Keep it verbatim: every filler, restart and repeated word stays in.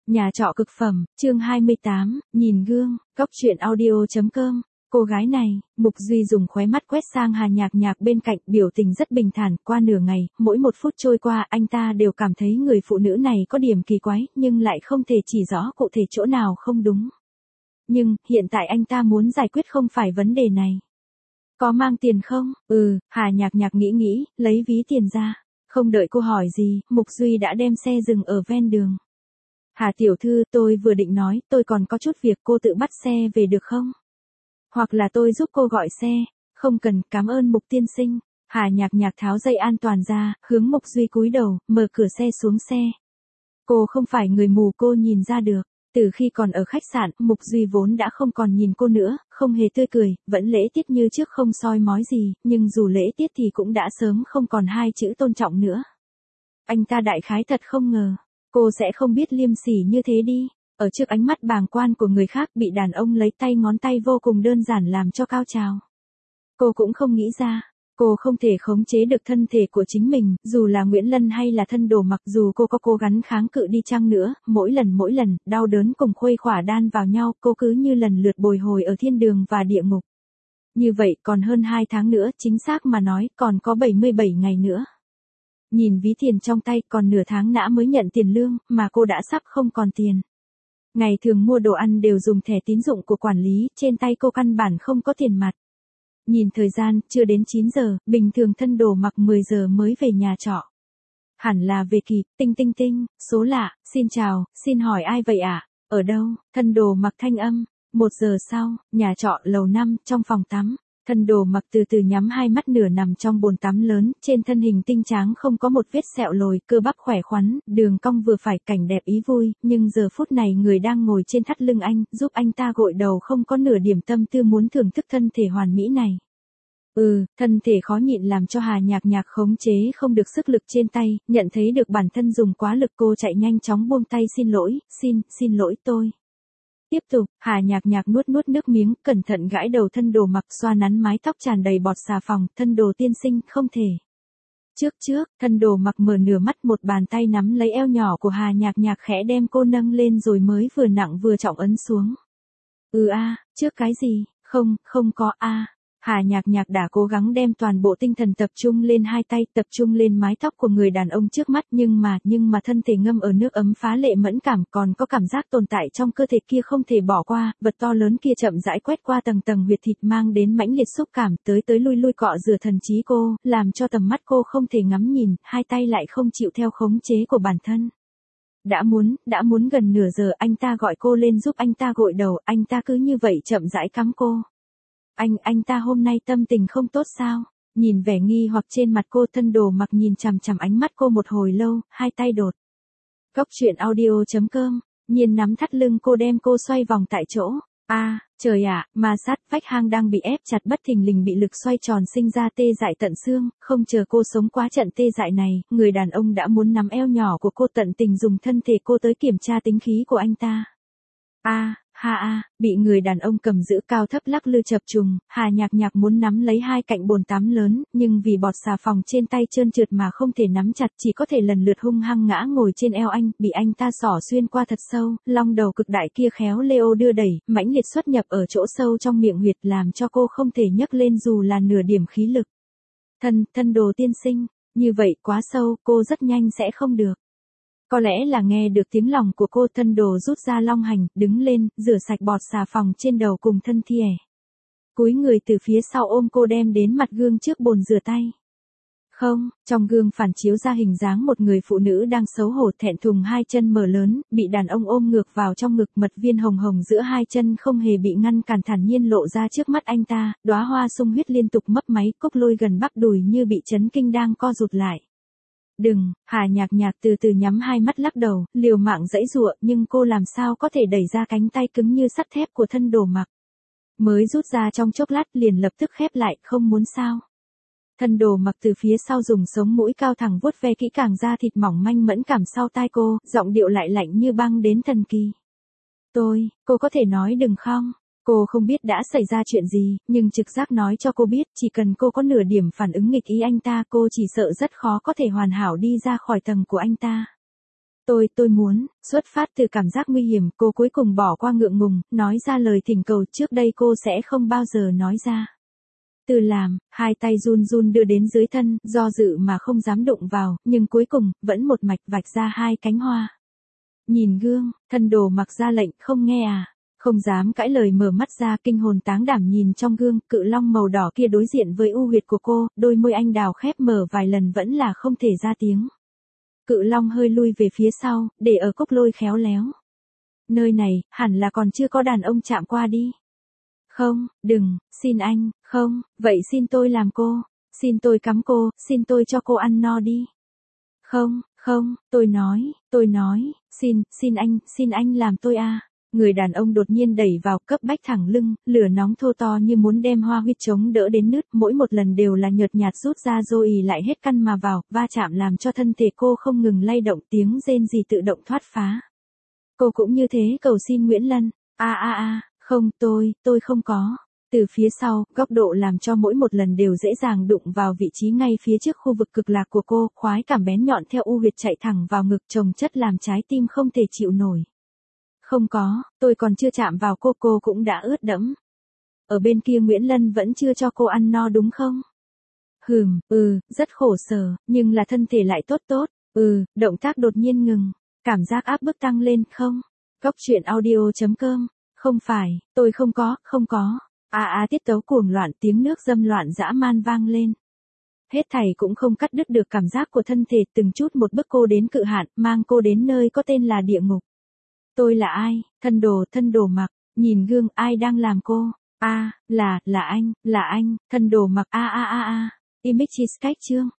Nhà trọ cực phẩm, chương hai mươi tám, nhìn gương, cóc truyện audio chấm com. Cô gái này, Mục Duy dùng khóe mắt quét sang Hà Nhạc Nhạc bên cạnh, biểu tình rất bình thản. Qua nửa ngày, mỗi một phút trôi qua anh ta đều cảm thấy người phụ nữ này có điểm kỳ quái, nhưng lại không thể chỉ rõ cụ thể chỗ nào không đúng. Nhưng, hiện tại anh ta muốn giải quyết không phải vấn đề này. Có mang tiền không? Ừ, Hà Nhạc Nhạc nghĩ nghĩ, lấy ví tiền ra. Không đợi cô hỏi gì, Mục Duy đã đem xe dừng ở ven đường. Hà tiểu thư, tôi vừa định nói, tôi còn có chút việc, cô tự bắt xe về được không? Hoặc là tôi giúp cô gọi xe. Không cần, cảm ơn Mục tiên sinh. Hà Nhạc Nhạc tháo dây an toàn ra, hướng Mục Duy cúi đầu, mở cửa xe xuống xe. Cô không phải người mù, cô nhìn ra được. Từ khi còn ở khách sạn, Mục Duy vốn đã không còn nhìn cô nữa, không hề tươi cười, vẫn lễ tiết như trước không soi mói gì, nhưng dù lễ tiết thì cũng đã sớm không còn hai chữ tôn trọng nữa. Anh ta đại khái thật không ngờ, cô sẽ không biết liêm sỉ như thế đi, ở trước ánh mắt bàng quan của người khác bị đàn ông lấy tay ngón tay vô cùng đơn giản làm cho cao trào. Cô cũng không nghĩ ra. Cô không thể khống chế được thân thể của chính mình, dù là Nguyễn Lân hay là Thân Đồ Mặc, dù cô có cố gắng kháng cự đi chăng nữa, mỗi lần mỗi lần, đau đớn cùng khuây khỏa đan vào nhau, cô cứ như lần lượt bồi hồi ở thiên đường và địa ngục. Như vậy, còn hơn hai tháng nữa, chính xác mà nói, còn có bảy mươi bảy ngày nữa. Nhìn ví tiền trong tay, còn nửa tháng nữa mới nhận tiền lương, mà cô đã sắp không còn tiền. Ngày thường mua đồ ăn đều dùng thẻ tín dụng của quản lý, trên tay cô căn bản không có tiền mặt. Nhìn thời gian, chưa đến chín giờ, bình thường Thân Đồ Mặc mười giờ mới về nhà trọ. Hẳn là về kịp, tinh tinh tinh, số lạ, xin chào, xin hỏi ai vậy ạ? À? Ở đâu? Thân Đồ Mặc thanh âm. Một giờ sau, nhà trọ lầu năm, trong phòng tắm. Thân Đồ Mặc từ từ nhắm hai mắt, nửa nằm trong bồn tắm lớn, trên thân hình tinh tráng không có một vết sẹo lồi, cơ bắp khỏe khoắn, đường cong vừa phải, cảnh đẹp ý vui, nhưng giờ phút này người đang ngồi trên thắt lưng anh, giúp anh ta gội đầu không có nửa điểm tâm tư muốn thưởng thức thân thể hoàn mỹ này. Ừ, thân thể khó nhịn làm cho Hà Nhạc Nhạc khống chế không được sức lực trên tay, nhận thấy được bản thân dùng quá lực, cô chạy nhanh chóng buông tay, xin lỗi, xin, xin lỗi tôi. Tiếp tục, Hà Nhạc Nhạc nuốt nuốt nước miếng, cẩn thận gãi đầu Thân Đồ Mặc, xoa nắn mái tóc tràn đầy bọt xà phòng. Thân Đồ tiên sinh, không thể. Trước trước, Thân Đồ Mặc mở nửa mắt, một bàn tay nắm lấy eo nhỏ của Hà Nhạc Nhạc khẽ đem cô nâng lên rồi mới vừa nặng vừa trọng ấn xuống. Ừ a, à, trước cái gì? Không, không có a. À. Hà Nhạc Nhạc đã cố gắng đem toàn bộ tinh thần tập trung lên hai tay, tập trung lên mái tóc của người đàn ông trước mắt, nhưng mà, nhưng mà thân thể ngâm ở nước ấm phá lệ mẫn cảm, còn có cảm giác tồn tại trong cơ thể kia không thể bỏ qua, vật to lớn kia chậm rãi quét qua tầng tầng huyệt thịt, mang đến mãnh liệt xúc cảm, tới tới lui lui cọ rửa thần trí cô, làm cho tầm mắt cô không thể ngắm nhìn, hai tay lại không chịu theo khống chế của bản thân. Đã muốn, đã muốn gần nửa giờ, anh ta gọi cô lên giúp anh ta gội đầu, anh ta cứ như vậy chậm rãi cắm cô. Anh, anh ta hôm nay tâm tình không tốt sao? Nhìn vẻ nghi hoặc trên mặt cô, Thân Đồ Mặc nhìn chằm chằm ánh mắt cô một hồi lâu, hai tay đột. Cóc truyện audio chấm com, nhiên nắm thắt lưng cô đem cô xoay vòng tại chỗ. A, à, trời ạ, à, ma sát, vách hang đang bị ép chặt bất thình lình bị lực xoay tròn sinh ra tê dại tận xương, không chờ cô sống quá trận tê dại này, người đàn ông đã muốn nắm eo nhỏ của cô, tận tình dùng thân thể cô tới kiểm tra tính khí của anh ta. A, à, ha a, bị người đàn ông cầm giữ cao thấp lắc lư chập trùng, Hà Nhạc Nhạc muốn nắm lấy hai cạnh bồn tắm lớn, nhưng vì bọt xà phòng trên tay trơn trượt mà không thể nắm chặt, chỉ có thể lần lượt hung hăng ngã ngồi trên eo anh, bị anh ta xỏ xuyên qua thật sâu, long đầu cực đại kia khéo léo đưa đẩy, mãnh liệt xuất nhập ở chỗ sâu trong miệng huyệt, làm cho cô không thể nhấc lên dù là nửa điểm khí lực. Thân, thân đồ tiên sinh, như vậy quá sâu, cô rất nhanh sẽ không được. Có lẽ là nghe được tiếng lòng của cô, Thân Đồ rút ra long hành, đứng lên, rửa sạch bọt xà phòng trên đầu cùng thân thìa. Cúi người từ phía sau ôm cô đem đến mặt gương trước bồn rửa tay. Không, trong gương phản chiếu ra hình dáng một người phụ nữ đang xấu hổ thẹn thùng, hai chân mở lớn, bị đàn ông ôm ngược vào trong ngực, mật viên hồng hồng giữa hai chân không hề bị ngăn cản, thản nhiên lộ ra trước mắt anh ta, đóa hoa sung huyết liên tục mấp máy, cúc lôi gần bắp đùi như bị chấn kinh đang co rụt lại. Đừng, Hà Nhạc Nhạc từ từ nhắm hai mắt lắc đầu, liều mạng giãy giụa, nhưng cô làm sao có thể đẩy ra cánh tay cứng như sắt thép của Thân Đồ Mặc. Mới rút ra trong chốc lát liền lập tức khép lại, không muốn sao. Thân Đồ Mặc từ phía sau dùng sống mũi cao thẳng vuốt ve kỹ càng da thịt mỏng manh mẫn cảm sau tai cô, giọng điệu lại lạnh như băng đến thần kỳ. Tôi, cô có thể nói đừng không? Cô không biết đã xảy ra chuyện gì, nhưng trực giác nói cho cô biết, chỉ cần cô có nửa điểm phản ứng nghịch ý anh ta, cô chỉ sợ rất khó có thể hoàn hảo đi ra khỏi tầng của anh ta. Tôi, tôi muốn, xuất phát từ cảm giác nguy hiểm, cô cuối cùng bỏ qua ngượng ngùng, nói ra lời thỉnh cầu trước đây cô sẽ không bao giờ nói ra. Từ làm, hai tay run run đưa đến dưới thân, do dự mà không dám đụng vào, nhưng cuối cùng, vẫn một mạch vạch ra hai cánh hoa. Nhìn gương, thân đồ mặc ra lệnh, không nghe à. Không dám cãi lời mở mắt ra kinh hồn táng đảm nhìn trong gương, cự long màu đỏ kia đối diện với u huyệt của cô, đôi môi anh đào khép mở vài lần vẫn là không thể ra tiếng. Cự long hơi lui về phía sau, để ở cốc lôi khéo léo. Nơi này, hẳn là còn chưa có đàn ông chạm qua đi. Không, đừng, xin anh, không, vậy xin tôi làm cô, xin tôi cắm cô, xin tôi cho cô ăn no đi. Không, không, tôi nói, tôi nói, xin, xin anh, xin anh làm tôi à. Người đàn ông đột nhiên đẩy vào cấp bách thẳng lưng, lửa nóng thô to như muốn đem hoa huyết chống đỡ đến nứt, mỗi một lần đều là nhợt nhạt rút ra rồi ì lại hết căn mà vào, va chạm làm cho thân thể cô không ngừng lay động, tiếng rên rỉ tự động thoát phá. Cô cũng như thế cầu xin Nguyễn Lân, a a a, không tôi, tôi không có. Từ phía sau, góc độ làm cho mỗi một lần đều dễ dàng đụng vào vị trí ngay phía trước khu vực cực lạc của cô, khoái cảm bén nhọn theo u huyệt chạy thẳng vào ngực chồng chất làm trái tim không thể chịu nổi. Không có, tôi còn chưa chạm vào cô cô cũng đã ướt đẫm. Ở bên kia Nguyễn Lân vẫn chưa cho cô ăn no đúng không? Hừm, ừ, rất khổ sở, nhưng là thân thể lại tốt tốt, ừ, động tác đột nhiên ngừng, cảm giác áp bức tăng lên không? Góc truyện audio chấm com, không phải, tôi không có, không có. A a tiết tấu cuồng loạn tiếng nước dâm loạn dã man vang lên. Hết thảy cũng không cắt đứt được cảm giác của thân thể từng chút một bức cô đến cự hạn, mang cô đến nơi có tên là địa ngục. Tôi là ai? Thân đồ, thân đồ mặc, nhìn gương ai đang làm cô? A, là, là anh, là anh, thân đồ mặc a a a a. Image sketch chương.